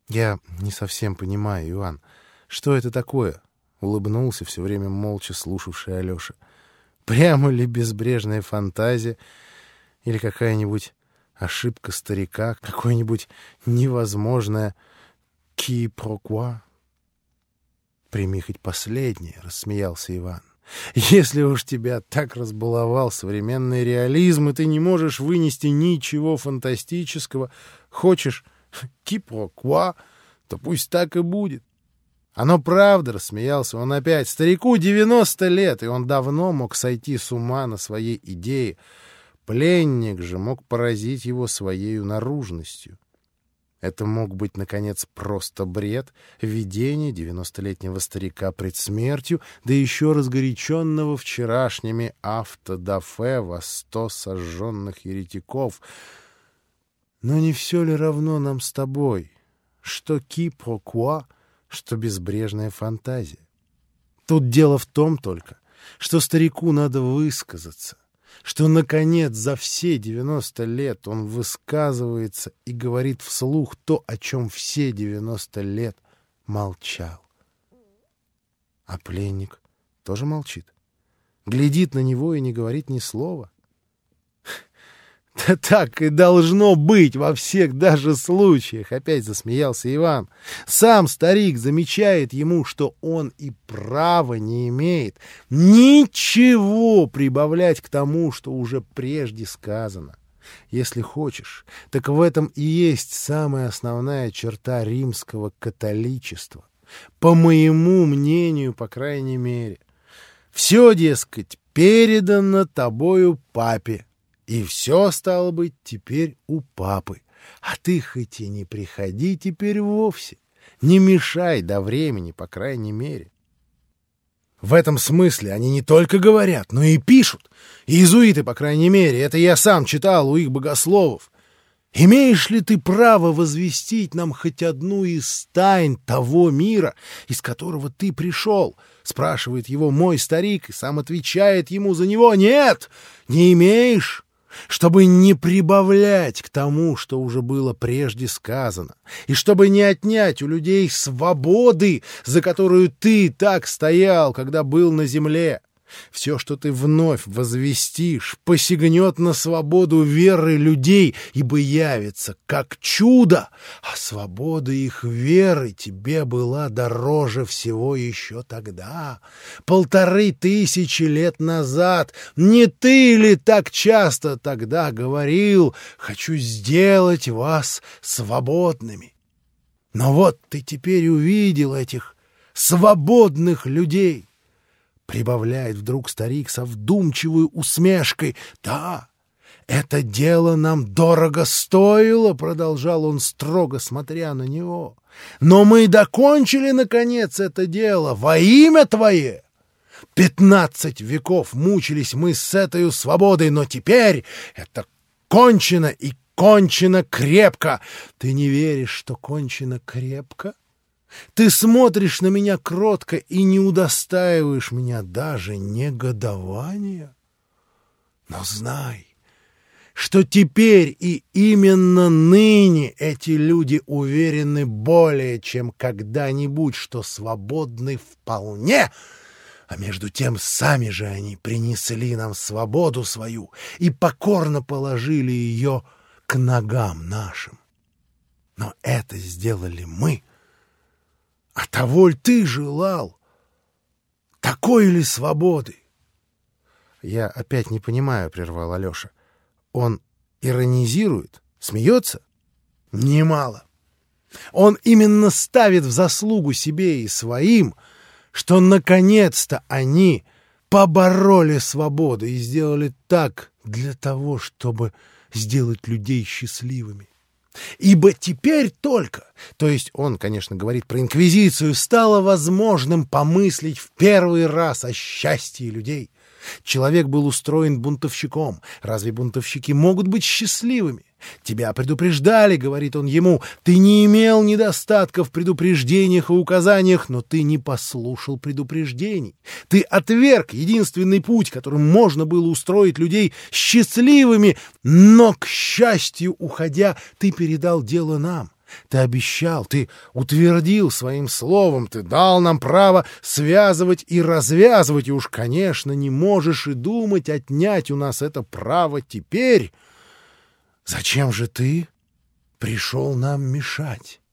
Я не совсем понимаю, Иван, что это такое? Улыбнулся, все время молча слушавший Алеша. Прямо ли безбрежная фантазия или какая-нибудь ошибка старика, какое-нибудь невозможное «qui pourquoi»? Прими хоть последнее, — рассмеялся Иван. Если уж тебя так разбаловал современный реализм, и ты не можешь вынести ничего фантастического, хочешь «qui pourquoi», то пусть так и будет. Оно правда, — рассмеялся он опять. Старику 90 лет, и он давно мог сойти с ума на своей идее. Пленник же мог поразить его своею наружностью. Это мог быть, наконец, просто бред, видение 90-летнего старика пред смертью, да еще разгоряченного вчерашними автодафе во 100 сожженных еретиков. Но не все ли равно нам с тобой, что «qui pourquoi», что безбрежная фантазия? Тут дело в том только, что старику надо высказаться, что, наконец, за все 90 лет он высказывается и говорит вслух то, о чем все 90 лет молчал. А пленник тоже молчит, глядит на него и не говорит ни слова. «Да так и должно быть во всех даже случаях», — опять засмеялся Иван. Сам старик замечает ему, что он и права не имеет ничего прибавлять к тому, что уже прежде сказано. Если хочешь, так в этом и есть самая основная черта римского католичества. По моему мнению, по крайней мере. Все, дескать, передано тобою папе. И все, стало быть, теперь у папы. А ты хоть и не приходи теперь вовсе. Не мешай до времени, по крайней мере. В этом смысле они не только говорят, но и пишут. Иезуиты, по крайней мере, это я сам читал у их богословов. Имеешь ли ты право возвестить нам хоть одну из тайн того мира, из которого ты пришел? Спрашивает его мой старик, и сам отвечает ему за него: нет, не имеешь. Чтобы не прибавлять к тому, что уже было прежде сказано, и чтобы не отнять у людей свободы, за которую ты так стоял, когда был на земле. Все, что ты вновь возвестишь, посягнет на свободу веры людей, ибо явится как чудо, а свобода их веры тебе была дороже всего еще тогда, 1500 лет назад. Не ты ли так часто тогда говорил: «Хочу сделать вас свободными»? Но вот ты теперь увидел этих свободных людей. Прибавляет вдруг старик со вдумчивой усмешкой. «Да, это дело нам дорого стоило», — продолжал он, строго смотря на него. «Но мы докончили, наконец, это дело во имя Твое. 15 веков мучились мы с этой свободой, но теперь это кончено, и кончено крепко». Ты не веришь, что кончено крепко? Ты смотришь на меня кротко и не удостаиваешь меня даже негодования. Но знай, что теперь и именно ныне эти люди уверены более чем когда-нибудь, что свободны вполне, а между тем сами же они принесли нам свободу свою и покорно положили ее к ногам нашим. Но это сделали мы. А того ли ты желал? Такой ли свободы? Я опять не понимаю, — прервал Алеша. Он иронизирует, смеется? Немало. Он именно ставит в заслугу себе и своим, что наконец-то они побороли свободу и сделали так для того, чтобы сделать людей счастливыми. Ибо теперь только, то есть он, конечно, говорит про инквизицию, стало возможным помыслить в первый раз о счастье людей. Человек был устроен бунтовщиком. Разве бунтовщики могут быть счастливыми? Тебя предупреждали, говорит он ему, ты не имел недостатков в предупреждениях и указаниях, но ты не послушал предупреждений. Ты отверг единственный путь, которым можно было устроить людей счастливыми, но, к счастью, уходя, ты передал дело нам. Ты обещал, ты утвердил своим словом, ты дал нам право связывать и развязывать, и уж, конечно, не можешь и думать отнять у нас это право теперь. Зачем же ты пришел нам мешать?